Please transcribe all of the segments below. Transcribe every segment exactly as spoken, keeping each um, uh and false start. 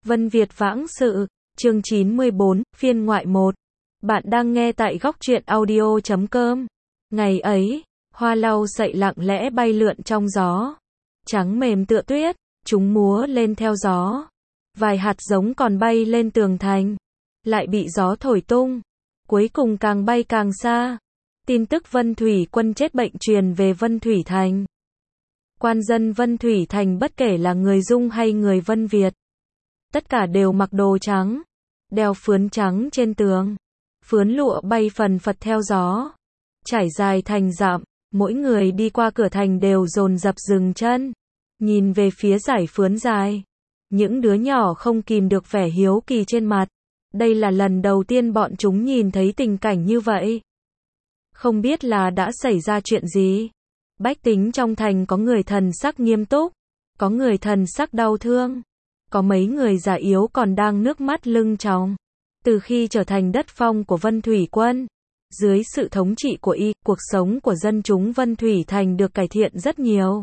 Vân Việt Vãng Sự, chương chín mươi bốn, phiên ngoại một. Bạn đang nghe tại góc truyện audio chấm com. Ngày ấy, hoa lau sậy lặng lẽ bay lượn trong gió. Trắng mềm tựa tuyết, chúng múa lên theo gió. Vài hạt giống còn bay lên tường thành, lại bị gió thổi tung. Cuối cùng càng bay càng xa. Tin tức Vân Thủy Quân chết bệnh truyền về Vân Thủy Thành. Quan dân Vân Thủy Thành bất kể là người Dung hay người Vân Việt, tất cả đều mặc đồ trắng, đeo phướn trắng trên tường. Phướn lụa bay phần phật theo gió, trải dài thành dặm, mỗi người đi qua cửa thành đều dồn dập dừng chân, nhìn về phía dải phướn dài. Những đứa nhỏ không kìm được vẻ hiếu kỳ trên mặt. Đây là lần đầu tiên bọn chúng nhìn thấy tình cảnh như vậy. Không biết là đã xảy ra chuyện gì. Bách tính trong thành có người thần sắc nghiêm túc, có người thần sắc đau thương, có mấy người già yếu còn đang nước mắt lưng tròng. Từ khi trở thành đất phong của Vân Thủy Quân, dưới sự thống trị của y, cuộc sống của dân chúng Vân Thủy Thành được cải thiện rất nhiều.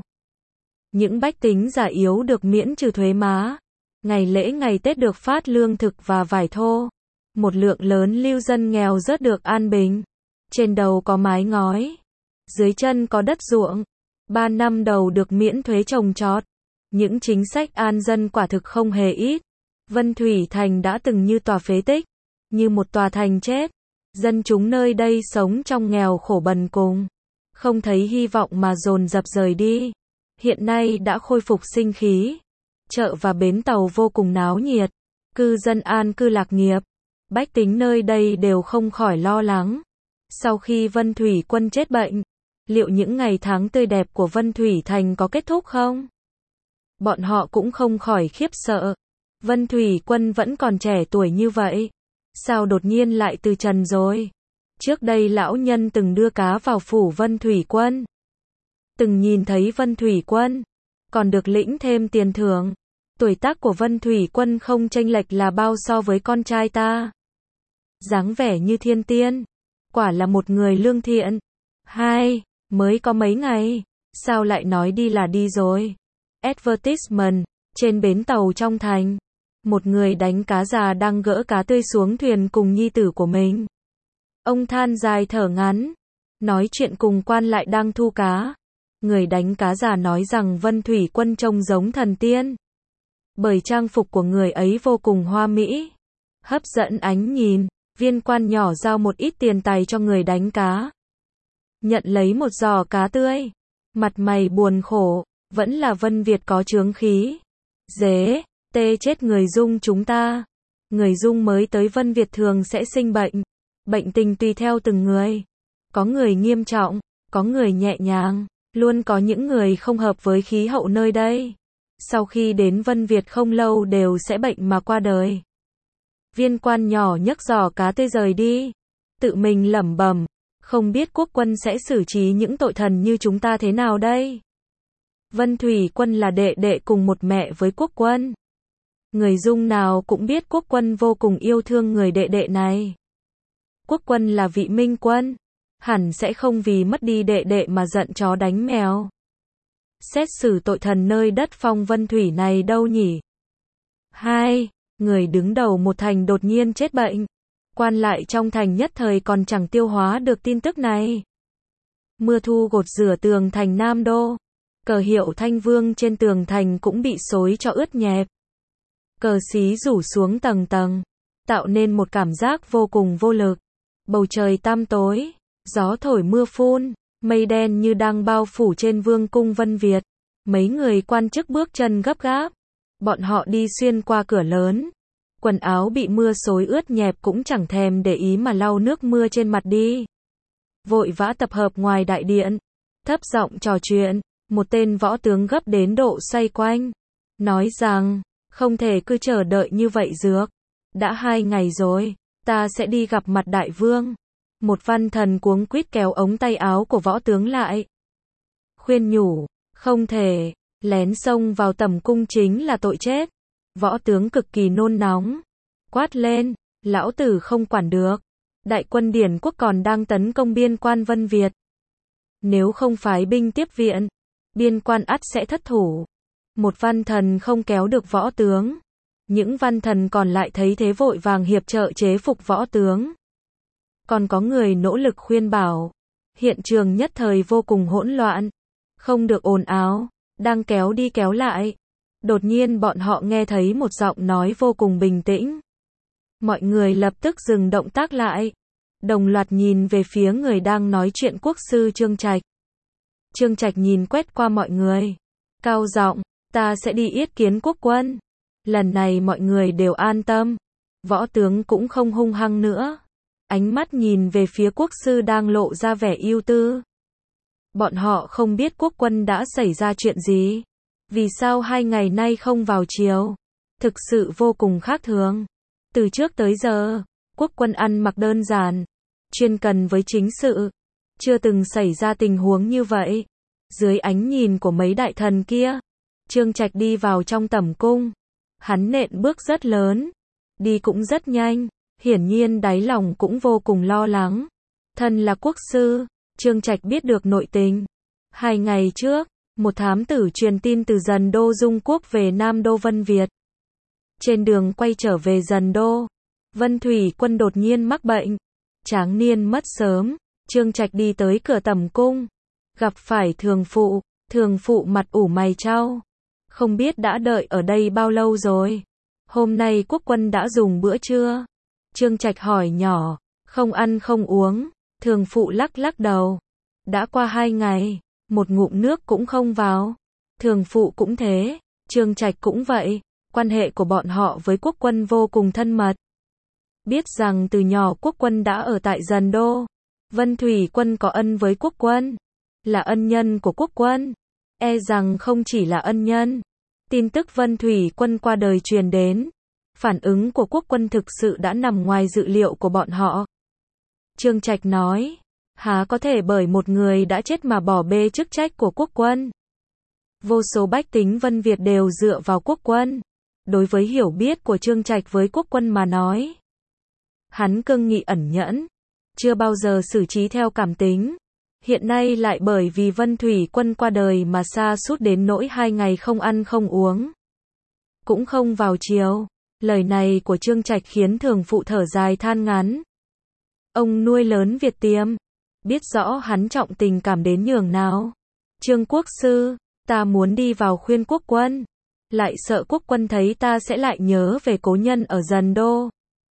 Những bách tính già yếu được miễn trừ thuế má, ngày lễ ngày Tết được phát lương thực và vải thô. Một lượng lớn lưu dân nghèo rất được an bình. Trên đầu có mái ngói, dưới chân có đất ruộng. Ba năm đầu được miễn thuế trồng trọt. Những chính sách an dân quả thực không hề ít. Vân Thủy Thành đã từng như tòa phế tích, như một tòa thành chết. Dân chúng nơi đây sống trong nghèo khổ bần cùng, không thấy hy vọng mà dồn dập rời đi. Hiện nay đã khôi phục sinh khí. Chợ và bến tàu vô cùng náo nhiệt, cư dân an cư lạc nghiệp. Bách tính nơi đây đều không khỏi lo lắng. Sau khi Vân Thủy Quân chết bệnh, liệu những ngày tháng tươi đẹp của Vân Thủy Thành có kết thúc không? Bọn họ cũng không khỏi khiếp sợ. Vân Thủy Quân vẫn còn trẻ tuổi như vậy, sao đột nhiên lại từ trần rồi? Trước đây lão nhân từng đưa cá vào phủ Vân Thủy Quân, từng nhìn thấy Vân Thủy Quân, còn được lĩnh thêm tiền thưởng. Tuổi tác của Vân Thủy Quân không chênh lệch là bao so với con trai ta. Dáng vẻ như thiên tiên, quả là một người lương thiện. Hai, mới có mấy ngày, sao lại nói đi là đi rồi? Advertisement, trên bến tàu trong thành, một người đánh cá già đang gỡ cá tươi xuống thuyền cùng nhi tử của mình. Ông than dài thở ngắn, nói chuyện cùng quan lại đang thu cá. Người đánh cá già nói rằng Vân Thủy Quân trông giống thần tiên, bởi trang phục của người ấy vô cùng hoa mỹ, hấp dẫn ánh nhìn. Viên quan nhỏ giao một ít tiền tài cho người đánh cá, nhận lấy một giò cá tươi, mặt mày buồn khổ. Vẫn là Vân Việt có chướng khí. Dế, tê chết người Dung chúng ta. Người Dung mới tới Vân Việt thường sẽ sinh bệnh. Bệnh tình tùy theo từng người. Có người nghiêm trọng, có người nhẹ nhàng. Luôn có những người không hợp với khí hậu nơi đây. Sau khi đến Vân Việt không lâu đều sẽ bệnh mà qua đời. Viên quan nhỏ nhấc giò cá tươi rời đi. Tự mình lẩm bẩm, không biết quốc quân sẽ xử trí những tội thần như chúng ta thế nào đây? Vân Thủy Quân là đệ đệ cùng một mẹ với quốc quân. Người Dung nào cũng biết quốc quân vô cùng yêu thương người đệ đệ này. Quốc quân là vị minh quân, hẳn sẽ không vì mất đi đệ đệ mà giận chó đánh mèo. Xét xử tội thần nơi đất phong Vân Thủy này đâu nhỉ? Hai, người đứng đầu một thành đột nhiên chết bệnh. Quan lại trong thành nhất thời còn chẳng tiêu hóa được tin tức này. Mưa thu gột rửa tường thành Nam Đô. Cờ hiệu Thanh Vương trên tường thành cũng bị xối cho ướt nhẹp. Cờ xí rủ xuống tầng tầng, tạo nên một cảm giác vô cùng vô lực. Bầu trời tăm tối, gió thổi mưa phun, mây đen như đang bao phủ trên vương cung Vân Việt. Mấy người quan chức bước chân gấp gáp. Bọn họ đi xuyên qua cửa lớn. Quần áo bị mưa xối ướt nhẹp cũng chẳng thèm để ý mà lau nước mưa trên mặt đi. Vội vã tập hợp ngoài đại điện, thấp giọng trò chuyện. Một tên võ tướng gấp đến độ xoay quanh, nói rằng, không thể cứ chờ đợi như vậy được. Đã hai ngày rồi, ta sẽ đi gặp mặt đại vương. Một văn thần cuống quýt kéo ống tay áo của võ tướng lại. Khuyên nhủ, không thể, lén xông vào tầm cung chính là tội chết. Võ tướng cực kỳ nôn nóng, quát lên, lão tử không quản được. Đại quân Điển Quốc còn đang tấn công biên quan Vân Việt. Nếu không phái binh tiếp viện, biên quan ắt sẽ thất thủ. Một văn thần không kéo được võ tướng, Những văn thần còn lại thấy thế vội vàng hiệp trợ chế phục võ tướng. Còn có người nỗ lực khuyên bảo. Hiện trường nhất thời vô cùng hỗn loạn. Không được ồn ào, đang kéo đi kéo lại. Đột nhiên bọn họ nghe thấy một giọng nói vô cùng bình tĩnh. Mọi người lập tức dừng động tác lại. Đồng loạt nhìn về phía người đang nói chuyện quốc sư Trương Trạch. Trương Trạch nhìn quét qua mọi người. Cao giọng, ta sẽ đi yết kiến quốc quân. Lần này mọi người đều an tâm. Võ tướng cũng không hung hăng nữa. Ánh mắt nhìn về phía quốc sư đang lộ ra vẻ ưu tư. Bọn họ không biết quốc quân đã xảy ra chuyện gì. Vì sao hai ngày nay không vào triều? Thực sự vô cùng khác thường. Từ trước tới giờ, quốc quân ăn mặc đơn giản, chuyên cần với chính sự. Chưa từng xảy ra tình huống như vậy. Dưới ánh nhìn của mấy đại thần kia, Trương Trạch đi vào trong tẩm cung. Hắn nện bước rất lớn, đi cũng rất nhanh, hiển nhiên đáy lòng cũng vô cùng lo lắng. Thân là quốc sư, Trương Trạch biết được nội tình. Hai ngày trước, một thám tử truyền tin từ Dần Đô Dung Quốc về Nam Đô Vân Việt. Trên đường quay trở về Dần Đô, Vân Thủy Quân đột nhiên mắc bệnh, tráng niên mất sớm. Trương Trạch đi tới cửa tẩm cung, gặp phải thường phụ. Thường phụ mặt ủ mày chau, không biết đã đợi ở đây bao lâu rồi. Hôm nay quốc quân đã dùng bữa trưa? Trương Trạch hỏi nhỏ. Không ăn không uống. Thường phụ lắc lắc đầu. Đã qua hai ngày, một ngụm nước cũng không vào. Thường phụ cũng thế, Trương Trạch cũng vậy. Quan hệ của bọn họ với quốc quân vô cùng thân mật. Biết rằng từ nhỏ quốc quân đã ở tại Dần Đô. Vân Thủy Quân có ân với quốc quân, là ân nhân của quốc quân. E rằng không chỉ là ân nhân. Tin tức Vân Thủy Quân qua đời truyền đến. Phản ứng của quốc quân thực sự đã nằm ngoài dự liệu của bọn họ. Trương Trạch nói, há có thể bởi một người đã chết mà bỏ bê chức trách của quốc quân. Vô số bách tính Vân Việt đều dựa vào quốc quân. Đối với hiểu biết của Trương Trạch với quốc quân mà nói, hắn cương nghị ẩn nhẫn, chưa bao giờ xử trí theo cảm tính. Hiện nay lại bởi vì Vân Thủy Quân qua đời mà sa sút đến nỗi hai ngày không ăn không uống, cũng không vào triều. Lời này của Trương Trạch khiến thường phụ thở dài than ngắn. Ông nuôi lớn Việt Tiêm, biết rõ hắn trọng tình cảm đến nhường nào. Trương quốc sư, ta muốn đi vào khuyên quốc quân, lại sợ quốc quân thấy ta sẽ lại nhớ về cố nhân ở Dần Đô,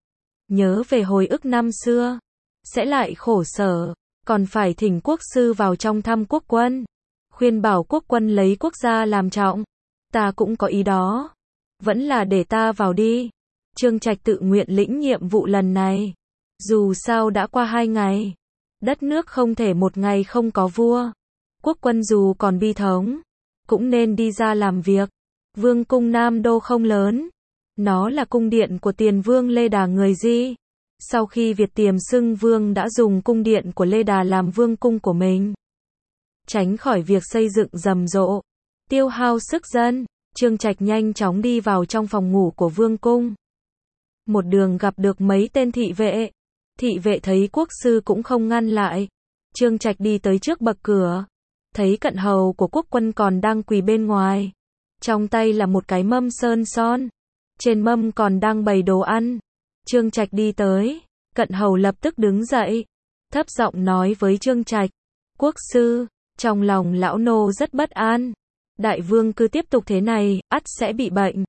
nhớ về hồi ức năm xưa, sẽ lại khổ sở. Còn phải thỉnh quốc sư vào trong thăm quốc quân, khuyên bảo quốc quân lấy quốc gia làm trọng. Ta cũng có ý đó. Vẫn là để ta vào đi. Trương Trạch tự nguyện lĩnh nhiệm vụ lần này. Dù sao đã qua hai ngày, đất nước không thể một ngày không có vua. Quốc quân dù còn bi thống, cũng nên đi ra làm việc. Vương cung Nam Đô không lớn, nó là cung điện của tiền vương Lê Đà người Di. Sau khi Việt Tiềm xưng vương đã dùng cung điện của Lê Đà làm vương cung của mình, tránh khỏi việc xây dựng rầm rộ, tiêu hao sức dân, Trương Trạch nhanh chóng đi vào trong phòng ngủ của vương cung. Một đường gặp được mấy tên thị vệ. Thị vệ thấy quốc sư cũng không ngăn lại. Trương Trạch đi tới trước bậc cửa, thấy cận hầu của quốc quân còn đang quỳ bên ngoài. Trong tay là một cái mâm sơn son, trên mâm còn đang bày đồ ăn. Trương Trạch đi tới, cận hầu lập tức đứng dậy, thấp giọng nói với Trương Trạch, quốc sư, trong lòng lão nô rất bất an. Đại vương cứ tiếp tục thế này, ắt sẽ bị bệnh.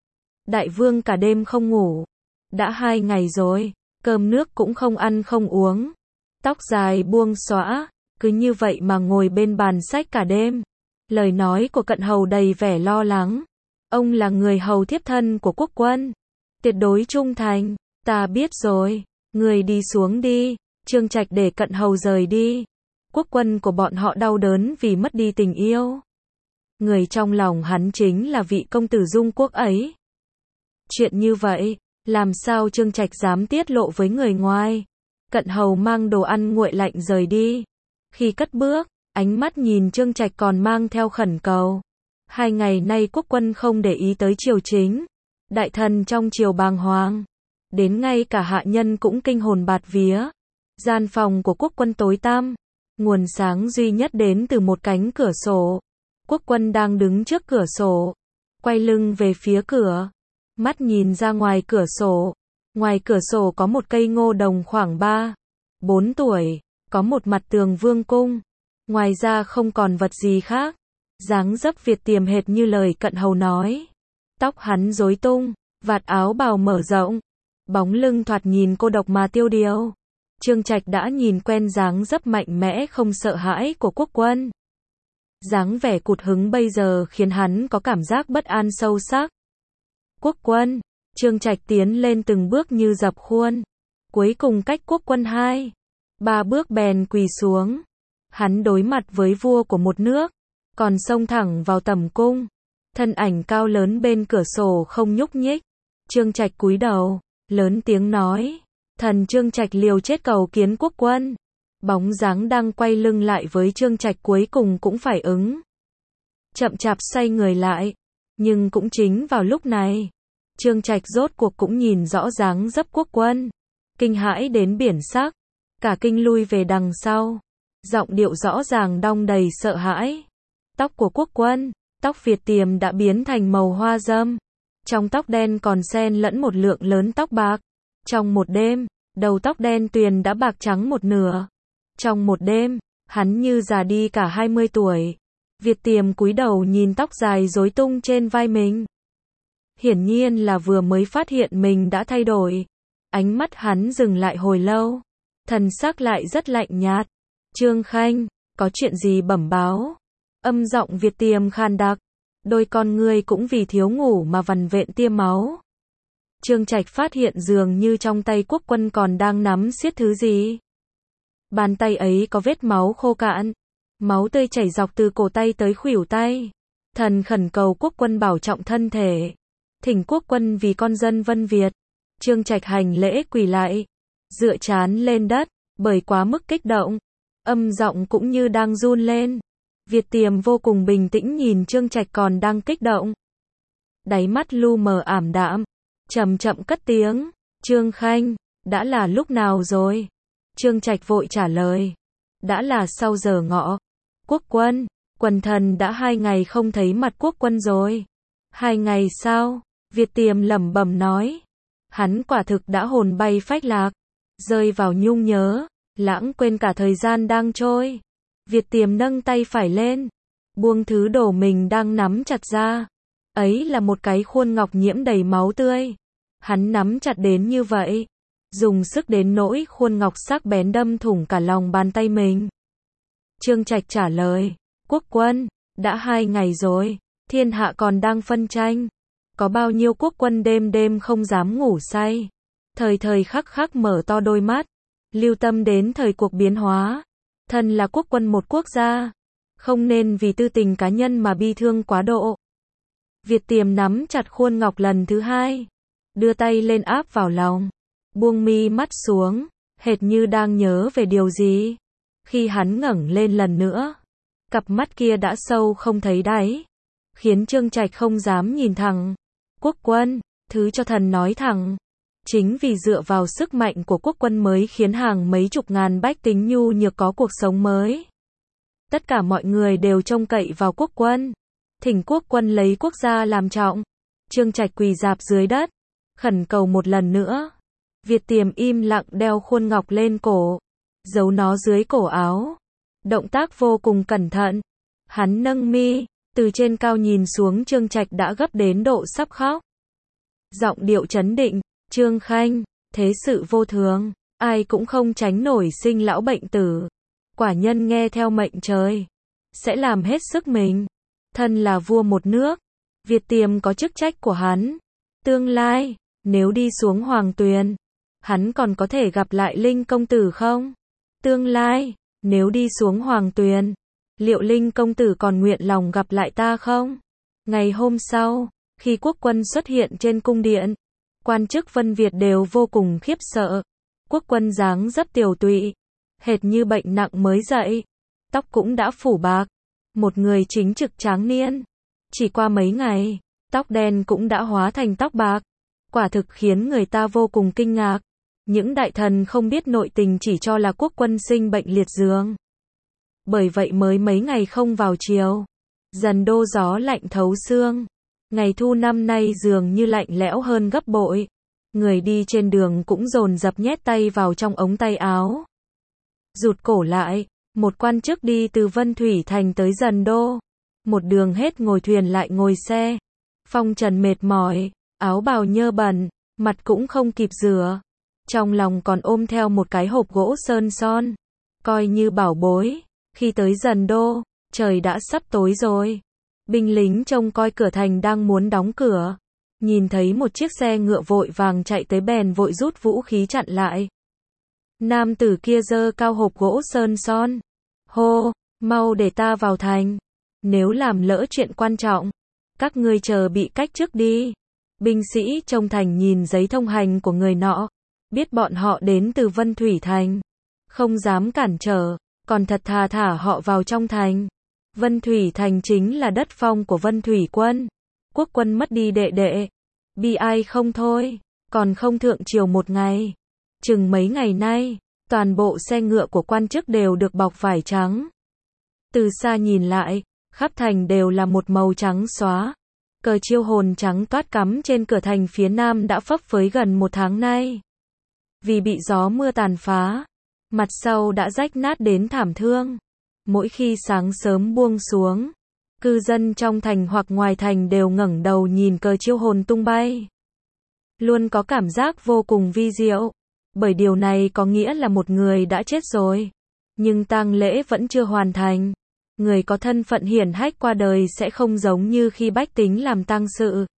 Đại vương cả đêm không ngủ, đã hai ngày rồi, cơm nước cũng không ăn không uống, tóc dài buông xõa, cứ như vậy mà ngồi bên bàn sách cả đêm. Lời nói của cận hầu đầy vẻ lo lắng. Ông là người hầu thiếp thân của quốc quân, tuyệt đối trung thành. Ta biết rồi, người đi xuống đi. Trương Trạch để cận hầu rời đi. Quốc quân của bọn họ đau đớn vì mất đi tình yêu. Người trong lòng hắn chính là vị công tử Dung Quốc ấy. Chuyện như vậy, làm sao Trương Trạch dám tiết lộ với người ngoài. Cận hầu mang đồ ăn nguội lạnh rời đi. Khi cất bước, ánh mắt nhìn Trương Trạch còn mang theo khẩn cầu. Hai ngày nay quốc quân không để ý tới triều chính. Đại thần trong triều bàng hoàng. Đến ngay cả hạ nhân cũng kinh hồn bạt vía. Gian phòng của quốc quân tối tăm. Nguồn sáng duy nhất đến từ một cánh cửa sổ. Quốc quân đang đứng trước cửa sổ, quay lưng về phía cửa. mắt nhìn ra ngoài cửa sổ. Ngoài cửa sổ có một cây ngô đồng khoảng ba, bốn tuổi, có một mặt tường vương cung. Ngoài ra không còn vật gì khác. Dáng dấp Việt Tiềm hệt như lời cận hầu nói. Tóc hắn rối tung, vạt áo bào mở rộng. Bóng lưng thoạt nhìn cô độc mà tiêu điều. Trương Trạch đã nhìn quen dáng dấp mạnh mẽ không sợ hãi của Quốc Quân. Dáng vẻ cụt hứng bây giờ khiến hắn có cảm giác bất an sâu sắc. Quốc Quân, Trương Trạch tiến lên từng bước như dập khuôn. Cuối cùng cách Quốc Quân hai, ba bước bèn quỳ xuống. Hắn đối mặt với vua của một nước, còn xông thẳng vào tầm cung. Thân ảnh cao lớn bên cửa sổ không nhúc nhích. Trương Trạch cúi đầu, lớn tiếng nói. Thần Trương Trạch liều chết cầu kiến Quốc Quân. Bóng dáng đang quay lưng lại với Trương Trạch cuối cùng cũng phải ứng. Chậm chạp xoay người lại. Nhưng cũng chính vào lúc này, Trương Trạch rốt cuộc cũng nhìn rõ dáng dấp Quốc Quân. Kinh hãi đến biển sắc. Cả kinh lui về đằng sau. Giọng điệu rõ ràng đong đầy sợ hãi. Tóc của Quốc Quân, tóc Việt Tiềm đã biến thành màu hoa dâm. Trong tóc đen còn xen lẫn một lượng lớn tóc bạc. Trong một đêm, đầu tóc đen tuyền đã bạc trắng một nửa. Trong một đêm, hắn như già đi cả hai mươi tuổi. Việt Tiềm cúi đầu nhìn tóc dài rối tung trên vai mình. Hiển nhiên là vừa mới phát hiện mình đã thay đổi. Ánh mắt hắn dừng lại hồi lâu. Thần sắc lại rất lạnh nhạt. Trương Khanh, có chuyện gì bẩm báo? Âm giọng Việt Tiềm khan đặc. Đôi con ngươi cũng vì thiếu ngủ mà vằn vện tia máu. Trương Trạch phát hiện dường như trong tay Quốc Quân còn đang nắm siết thứ gì. Bàn tay ấy có vết máu khô cạn. Máu tươi chảy dọc từ cổ tay tới khuỷu tay. Thần khẩn cầu Quốc Quân bảo trọng thân thể. Thỉnh Quốc Quân vì con dân Vân Việt. Trương Trạch hành lễ quỳ lại. Dựa trán lên đất, bởi quá mức kích động. Âm giọng cũng như đang run lên. Việt Tiềm vô cùng bình tĩnh nhìn Trương Trạch còn đang kích động. Đáy mắt lu mờ ảm đạm. Chậm chậm cất tiếng. Trương Khanh, đã là lúc nào rồi? Trương Trạch vội trả lời. Đã là sau giờ ngọ. Quốc Quân, quần thần đã hai ngày không thấy mặt Quốc Quân rồi. Hai ngày sao? Việt Tiềm lẩm bẩm nói. Hắn quả thực đã hồn bay phách lạc. Rơi vào nhung nhớ. Lãng quên cả thời gian đang trôi. Việt Tiềm nâng tay phải lên. Buông thứ đồ mình đang nắm chặt ra. Ấy là một cái khuôn ngọc nhiễm đầy máu tươi. Hắn nắm chặt đến như vậy. Dùng sức đến nỗi khuôn ngọc sắc bén đâm thủng cả lòng bàn tay mình. Trương Trạch trả lời. Quốc Quân, đã hai ngày rồi. Thiên hạ còn đang phân tranh. Có bao nhiêu Quốc Quân đêm đêm không dám ngủ say. Thời thời khắc khắc mở to đôi mắt. Lưu tâm đến thời cuộc biến hóa. Thân là Quốc Quân một quốc gia. Không nên vì tư tình cá nhân mà bi thương quá độ. Việt Tiềm nắm chặt khuôn ngọc lần thứ hai. Đưa tay lên áp vào lòng. Buông mi mắt xuống. Hệt như đang nhớ về điều gì. Khi hắn ngẩng lên lần nữa. Cặp mắt kia đã sâu không thấy đáy. Khiến Trương Trạch không dám nhìn thẳng. Quốc Quân, thứ cho thần nói thẳng. Chính vì dựa vào sức mạnh của Quốc Quân mới khiến hàng mấy chục ngàn bách tính nhu nhược có cuộc sống mới. Tất cả mọi người đều trông cậy vào Quốc Quân. Thỉnh Quốc Quân lấy quốc gia làm trọng. Trương Trạch quỳ rạp dưới đất. Khẩn cầu một lần nữa. Việt Tiềm im lặng đeo khuôn ngọc lên cổ. Giấu nó dưới cổ áo. Động tác vô cùng cẩn thận. Hắn nâng mi. Từ trên cao nhìn xuống Trương Trạch đã gấp đến độ sắp khóc. Giọng điệu trấn định. Trương Khanh, thế sự vô thường. Ai cũng không tránh nổi sinh lão bệnh tử. Quả nhân nghe theo mệnh trời. Sẽ làm hết sức mình. Thân là vua một nước. Việt Tiềm có chức trách của hắn. Tương lai, nếu đi xuống Hoàng Tuyền, hắn còn có thể gặp lại Linh công tử không? Tương lai, nếu đi xuống Hoàng Tuyền, liệu Linh công tử còn nguyện lòng gặp lại ta không? Ngày hôm sau, khi Quốc Quân xuất hiện trên cung điện, quan chức Vân Việt đều vô cùng khiếp sợ. Quốc Quân dáng dấp tiều tụy, hệt như bệnh nặng mới dậy. Tóc cũng đã phủ bạc. Một người chính trực tráng niên. Chỉ qua mấy ngày, tóc đen cũng đã hóa thành tóc bạc. Quả thực khiến người ta vô cùng kinh ngạc. Những đại thần không biết nội tình chỉ cho là Quốc Quân sinh bệnh liệt giường. Bởi vậy mới mấy ngày không vào triều. Dần đô gió lạnh thấu xương. Ngày thu năm nay dường như lạnh lẽo hơn gấp bội. Người đi trên đường cũng dồn dập nhét tay vào trong ống tay áo. Rụt cổ lại, một quan chức đi từ Vân Thủy Thành tới Dần Đô. Một đường hết ngồi thuyền lại ngồi xe. Phong trần mệt mỏi, áo bào nhơ bẩn, mặt cũng không kịp rửa. Trong lòng còn ôm theo một cái hộp gỗ sơn son. Coi như bảo bối. Khi tới Dần Đô, trời đã sắp tối rồi. Binh lính trông coi cửa thành đang muốn đóng cửa. Nhìn thấy một chiếc xe ngựa vội vàng chạy tới bèn vội rút vũ khí chặn lại. Nam tử kia giơ cao hộp gỗ sơn son. Hô, mau để ta vào thành. Nếu làm lỡ chuyện quan trọng, các ngươi chờ bị cách chức đi. Binh sĩ trong thành nhìn giấy thông hành của người nọ, biết bọn họ đến từ Vân Thủy Thành. Không dám cản trở, còn thật thà thả họ vào trong thành. Vân Thủy Thành chính là đất phong của Vân Thủy Quân. Quốc quân mất đi đệ đệ. Bi ai không thôi, còn không thượng triều một ngày. Chừng mấy ngày nay, toàn bộ xe ngựa của quan chức đều được bọc vải trắng. Từ xa nhìn lại, khắp thành đều là một màu trắng xóa. Cờ chiêu hồn trắng toát cắm trên cửa thành phía nam đã phấp phới gần một tháng nay. Vì bị gió mưa tàn phá, mặt sau đã rách nát đến thảm thương. Mỗi khi sáng sớm buông xuống, cư dân trong thành hoặc ngoài thành đều ngẩng đầu nhìn cờ chiêu hồn tung bay. Luôn có cảm giác vô cùng vi diệu, bởi điều này có nghĩa là một người đã chết rồi. Nhưng tang lễ vẫn chưa hoàn thành. Người có thân phận hiển hách qua đời sẽ không giống như khi bách tính làm tang sự.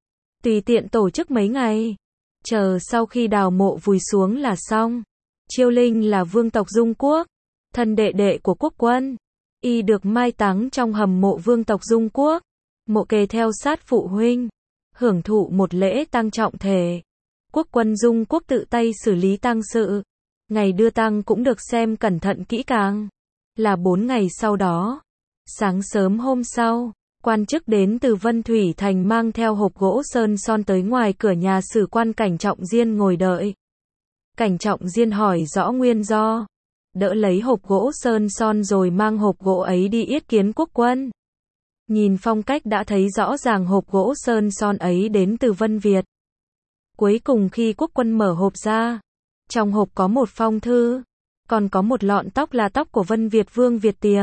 Tùy tiện tổ chức mấy ngày, chờ sau khi đào mộ vùi xuống là xong. Chiêu Linh là vương tộc Dung Quốc, thân đệ đệ của quốc quân. Y được mai táng trong hầm mộ vương tộc Dung Quốc, mộ kề theo sát phụ huynh, hưởng thụ một lễ tang trọng thể. Quốc quân Dung Quốc tự tay xử lý tang sự. Ngày đưa tang cũng được xem cẩn thận kỹ càng. Là bốn ngày sau đó. Sáng sớm hôm sau, quan chức đến từ Vân Thủy Thành mang theo hộp gỗ sơn son tới ngoài cửa nhà sử quan Cảnh Trọng Diên ngồi đợi. Cảnh Trọng Diên hỏi rõ nguyên do. Đỡ lấy hộp gỗ sơn son rồi mang hộp gỗ ấy đi yết kiến quốc quân. Nhìn phong cách đã thấy rõ ràng hộp gỗ sơn son ấy đến từ Vân Việt. Cuối cùng khi quốc quân mở hộp ra, trong hộp có một phong thư, còn có một lọn tóc là tóc của Vân Việt Vương Việt Tiềm.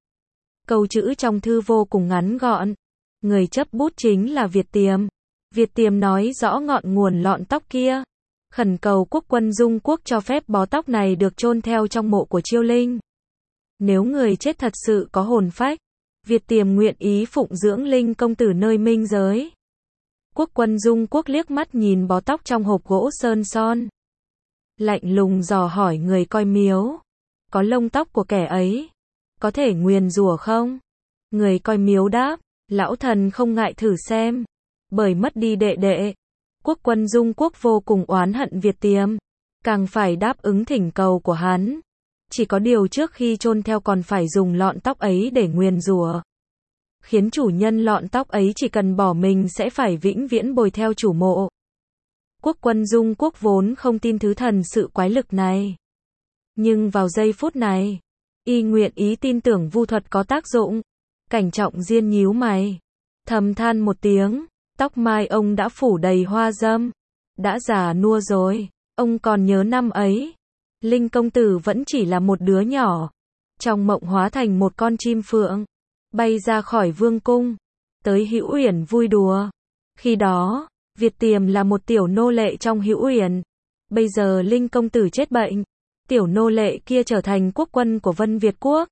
Câu chữ trong thư vô cùng ngắn gọn. Người chấp bút chính là Việt Tiềm. Việt Tiềm nói rõ ngọn nguồn lọn tóc kia. Khẩn cầu quốc quân Dung Quốc cho phép bó tóc này được chôn theo trong mộ của Chiêu Linh. Nếu người chết thật sự có hồn phách, Việt Tiềm nguyện ý phụng dưỡng Linh công tử nơi minh giới. Quốc quân Dung Quốc liếc mắt nhìn bó tóc trong hộp gỗ sơn son. Lạnh lùng dò hỏi người coi miếu. Có lông tóc của kẻ ấy, có thể nguyền rủa không? Người coi miếu đáp, lão thần không ngại thử xem. Bởi mất đi đệ đệ, quốc quân Dung Quốc vô cùng oán hận Việt Tiềm. Càng phải đáp ứng thỉnh cầu của hắn. Chỉ có điều trước khi chôn theo còn phải dùng lọn tóc ấy để nguyền rủa. Khiến chủ nhân lọn tóc ấy chỉ cần bỏ mình sẽ phải vĩnh viễn bồi theo chủ mộ. Quốc quân Dung Quốc vốn không tin thứ thần sự quái lực này. Nhưng vào giây phút này, y nguyện ý tin tưởng vu thuật có tác dụng. Cảnh Trọng Diên nhíu mày, thầm than một tiếng, tóc mai ông đã phủ đầy hoa dâm, đã già nua rồi. Ông còn nhớ năm ấy, Linh công tử vẫn chỉ là một đứa nhỏ, trong mộng hóa thành một con chim phượng, bay ra khỏi vương cung, tới Hữu Uyển vui đùa. Khi đó, Việt Tiềm là một tiểu nô lệ trong Hữu Uyển. Bây giờ Linh công tử chết bệnh, tiểu nô lệ kia trở thành quốc quân của Vân Việt quốc.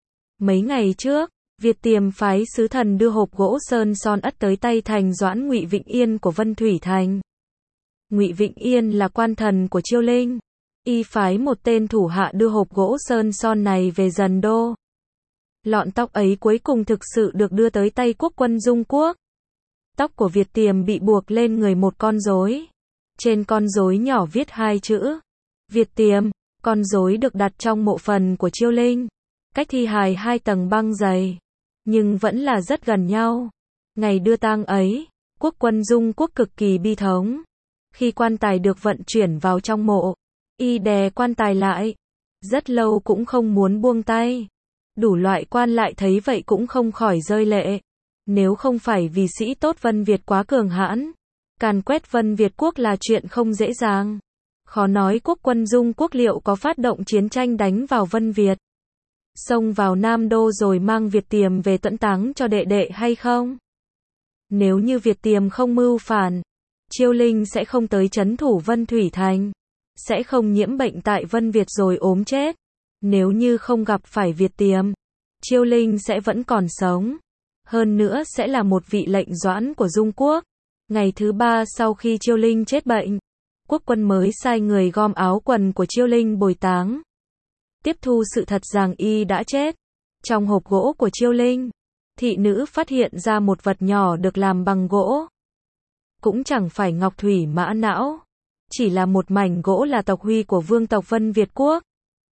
Mấy ngày trước, Việt Tiềm phái sứ thần đưa hộp gỗ sơn son ất tới tay thành Doãn Ngụy Vịnh Yên của Vân Thủy Thành. Ngụy Vịnh Yên là quan thần của Chiêu Linh. Y phái một tên thủ hạ đưa hộp gỗ sơn son này về Dần Đô. Lọn tóc ấy cuối cùng thực sự được đưa tới tay quốc quân Dung Quốc. Tóc của Việt Tiềm bị buộc lên người một con rối. Trên con rối nhỏ viết hai chữ Việt Tiềm. Con rối được đặt trong mộ phần của Chiêu Linh, cách thi hài hai tầng băng dày, nhưng vẫn là rất gần nhau. Ngày đưa tang ấy, quốc quân Dung Quốc cực kỳ bi thống. Khi quan tài được vận chuyển vào trong mộ, y đè quan tài lại, rất lâu cũng không muốn buông tay. Đủ loại quan lại thấy vậy cũng không khỏi rơi lệ. Nếu không phải vì sĩ tốt Vân Việt quá cường hãn, càn quét Vân Việt quốc là chuyện không dễ dàng. Khó nói quốc quân Dung Quốc liệu có phát động chiến tranh đánh vào Vân Việt, xông vào Nam Đô rồi mang Việt Tiềm về tận táng cho đệ đệ hay không? Nếu như Việt Tiềm không mưu phản, Chiêu Linh sẽ không tới trấn thủ Vân Thủy Thành, sẽ không nhiễm bệnh tại Vân Việt rồi ốm chết. Nếu như không gặp phải Việt Tiềm, Chiêu Linh sẽ vẫn còn sống. Hơn nữa sẽ là một vị lệnh doãn của Dung Quốc. Ngày thứ ba sau khi Chiêu Linh chết bệnh, quốc quân mới sai người gom áo quần của Chiêu Linh bồi táng. Tiếp thu sự thật rằng y đã chết. Trong hộp gỗ của Chiêu Linh, thị nữ phát hiện ra một vật nhỏ được làm bằng gỗ. Cũng chẳng phải ngọc thủy mã não, chỉ là một mảnh gỗ là tộc huy của vương tộc Vân Việt Quốc.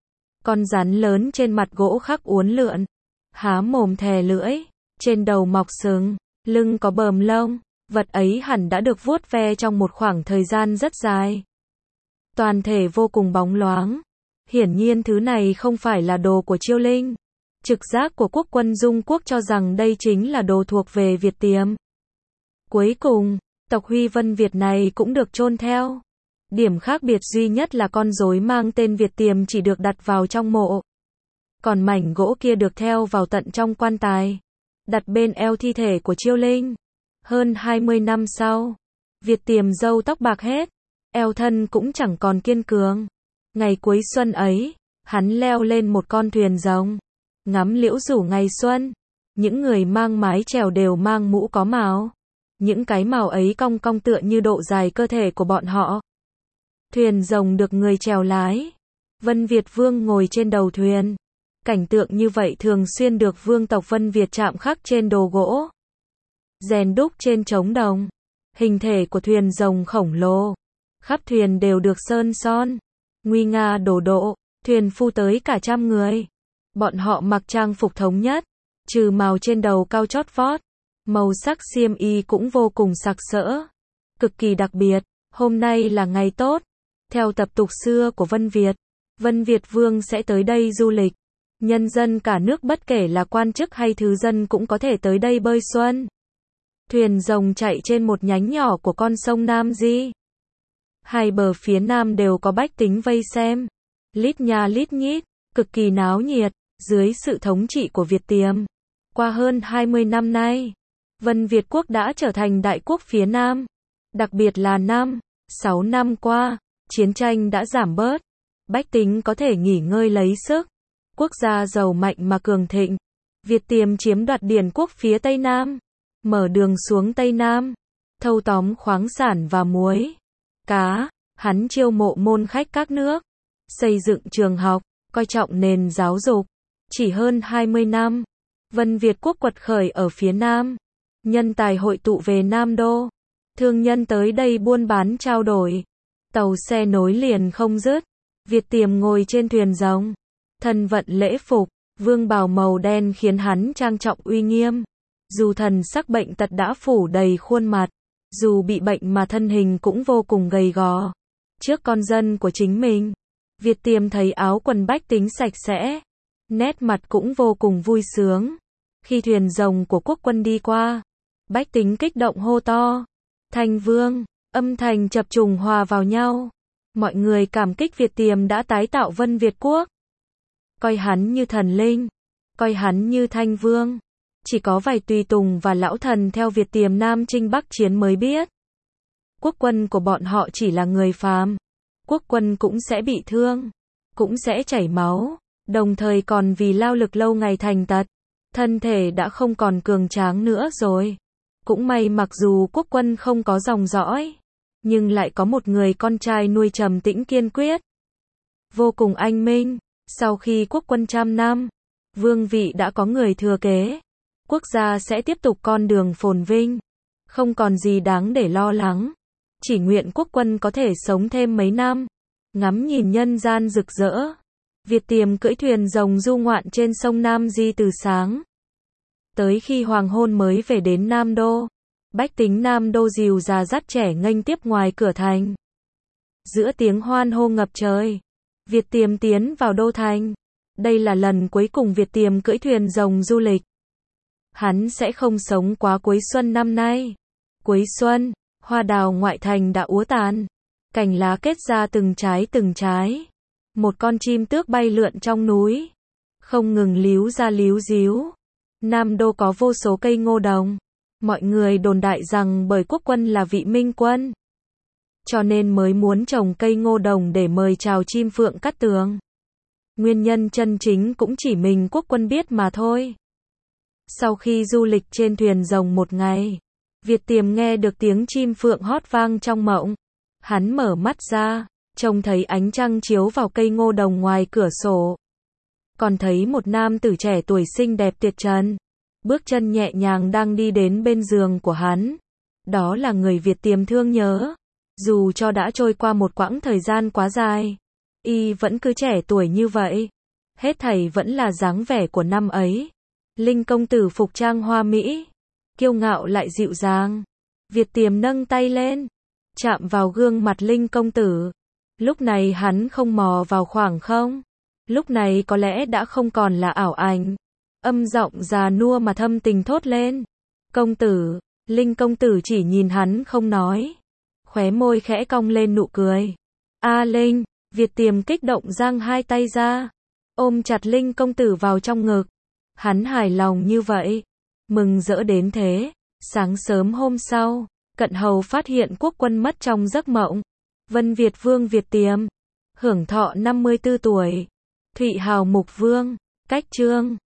Con rắn lớn trên mặt gỗ khắc uốn lượn, há mồm thè lưỡi, trên đầu mọc sừng, lưng có bờm lông. Vật ấy hẳn đã được vuốt ve trong một khoảng thời gian rất dài. Toàn thể vô cùng bóng loáng. Hiển nhiên thứ này không phải là đồ của Chiêu Linh. Trực giác của quốc quân Dung Quốc cho rằng đây chính là đồ thuộc về Việt Tiềm. Cuối cùng, tộc Huy Vân Việt này cũng được chôn theo. Điểm khác biệt duy nhất là con rối mang tên Việt Tiềm chỉ được đặt vào trong mộ. Còn mảnh gỗ kia được theo vào tận trong quan tài, đặt bên eo thi thể của Chiêu Linh. Hơn hai mươi năm sau, Việt Tiềm râu tóc bạc hết, eo thân cũng chẳng còn kiên cường. Ngày cuối xuân ấy, hắn leo lên một con thuyền rồng, ngắm liễu rủ ngày xuân. Những người mang mái chèo đều mang mũ có màu. Những cái màu ấy cong cong tựa như độ dài cơ thể của bọn họ. Thuyền rồng được người chèo lái. Vân Việt Vương ngồi trên đầu thuyền. Cảnh tượng như vậy thường xuyên được vương tộc Vân Việt chạm khắc trên đồ gỗ, rèn đúc trên trống đồng. Hình thể của thuyền rồng khổng lồ, khắp thuyền đều được sơn son, nguy nga đổ độ, thuyền phu tới cả trăm người. Bọn họ mặc trang phục thống nhất, trừ màu trên đầu cao chót vót, màu sắc xiêm y cũng vô cùng sặc sỡ, cực kỳ đặc biệt. Hôm nay là ngày tốt. Theo tập tục xưa của Vân Việt, Vân Việt Vương sẽ tới đây du lịch. Nhân dân cả nước bất kể là quan chức hay thứ dân cũng có thể tới đây bơi xuân. Thuyền rồng chạy trên một nhánh nhỏ của con sông Nam Di. Hai bờ phía nam đều có bách tính vây xem. Lít nha lít nhít, cực kỳ náo nhiệt, dưới sự thống trị của Việt Tiềm. Qua hơn hai mươi năm nay, Vân Việt Quốc đã trở thành đại quốc phía Nam. Đặc biệt là năm, sáu năm qua, chiến tranh đã giảm bớt. Bách tính có thể nghỉ ngơi lấy sức. Quốc gia giàu mạnh mà cường thịnh. Việt Tiềm chiếm đoạt điền quốc phía Tây Nam, mở đường xuống Tây Nam, thâu tóm khoáng sản và muối, cá. Hắn chiêu mộ môn khách các nước, xây dựng trường học, coi trọng nền giáo dục. Chỉ hơn hai mươi năm, Vân Việt Quốc quật khởi ở phía Nam. Nhân tài hội tụ về Nam Đô. Thương nhân tới đây buôn bán trao đổi. Tàu xe nối liền không dứt. Việt Tiềm ngồi trên thuyền rồng, thân vận lễ phục, vương bào màu đen khiến hắn trang trọng uy nghiêm. Dù thần sắc bệnh tật đã phủ đầy khuôn mặt, dù bị bệnh mà thân hình cũng vô cùng gầy gò. Trước con dân của chính mình, Việt Tiềm thấy áo quần bách tính sạch sẽ, nét mặt cũng vô cùng vui sướng. Khi thuyền rồng của quốc quân đi qua, bách tính kích động hô to, Thành Vương, âm thanh chập trùng hòa vào nhau. Mọi người cảm kích Việt Tiềm đã tái tạo Vân Việt Quốc. Coi hắn như thần linh, coi hắn như Thanh Vương. Chỉ có vài tùy tùng và lão thần theo Việt Tiềm Nam chinh Bắc chiến mới biết. Quốc quân của bọn họ chỉ là người phàm. Quốc quân cũng sẽ bị thương, cũng sẽ chảy máu, đồng thời còn vì lao lực lâu ngày thành tật, thân thể đã không còn cường tráng nữa rồi. Cũng may mặc dù quốc quân không có dòng dõi, nhưng lại có một người con trai nuôi trầm tĩnh kiên quyết, vô cùng anh minh. Sau khi quốc quân trăm năm, vương vị đã có người thừa kế, quốc gia sẽ tiếp tục con đường phồn vinh, không còn gì đáng để lo lắng. Chỉ nguyện quốc quân có thể sống thêm mấy năm, ngắm nhìn nhân gian rực rỡ. Việt Tiềm cưỡi thuyền rồng du ngoạn trên sông Nam Di từ sáng tới khi hoàng hôn mới về đến Nam Đô. Bách tính Nam Đô dìu già dắt trẻ nghênh tiếp ngoài cửa thành. Giữa tiếng hoan hô ngập trời, Việt Tiềm tiến vào đô thành. Đây là lần cuối cùng Việt Tiềm cưỡi thuyền rồng du lịch. hắn sẽ không sống quá cuối xuân năm nay. Cuối xuân, hoa đào ngoại thành đã úa tàn, cành lá kết ra từng trái từng trái. Một con chim tước bay lượn trong núi, không ngừng líu ra líu díu. Nam Đô có vô số cây ngô đồng. Mọi người đồn đại rằng bởi quốc quân là vị minh quân, cho nên mới muốn trồng cây ngô đồng để mời chào chim phượng cát tường. Nguyên nhân chân chính cũng chỉ mình quốc quân biết mà thôi. Sau khi du lịch trên thuyền rồng một ngày, Việt Tiềm nghe được tiếng chim phượng hót vang trong mộng. Hắn mở mắt ra, trông thấy ánh trăng chiếu vào cây ngô đồng ngoài cửa sổ. Còn thấy một nam tử trẻ tuổi xinh đẹp tuyệt trần, bước chân nhẹ nhàng đang đi đến bên giường của hắn. Đó là người Việt Tiềm thương nhớ. Dù cho đã trôi qua một quãng thời gian quá dài, y vẫn cứ trẻ tuổi như vậy. Hết thảy vẫn là dáng vẻ của năm ấy. Linh công tử phục trang hoa mỹ, kiêu ngạo lại dịu dàng. Việt Tiềm nâng tay lên, chạm vào gương mặt Linh công tử. Lúc này hắn không mò vào khoảng không. Lúc này có lẽ đã không còn là ảo ảnh. Âm giọng già nua mà thâm tình thốt lên. Công tử. Linh công tử chỉ nhìn hắn không nói, khóe môi khẽ cong lên nụ cười. A Linh. Việt Tiềm kích động giang hai tay ra, ôm chặt Linh công tử vào trong ngực. Hắn hài lòng như vậy, mừng rỡ đến thế. Sáng sớm hôm sau, Cận Hầu phát hiện quốc quân mất trong giấc mộng. Vân Việt Vương Việt Tiềm hưởng thọ năm mươi tư tuổi. Thụy Hào Mục Vương, cách chương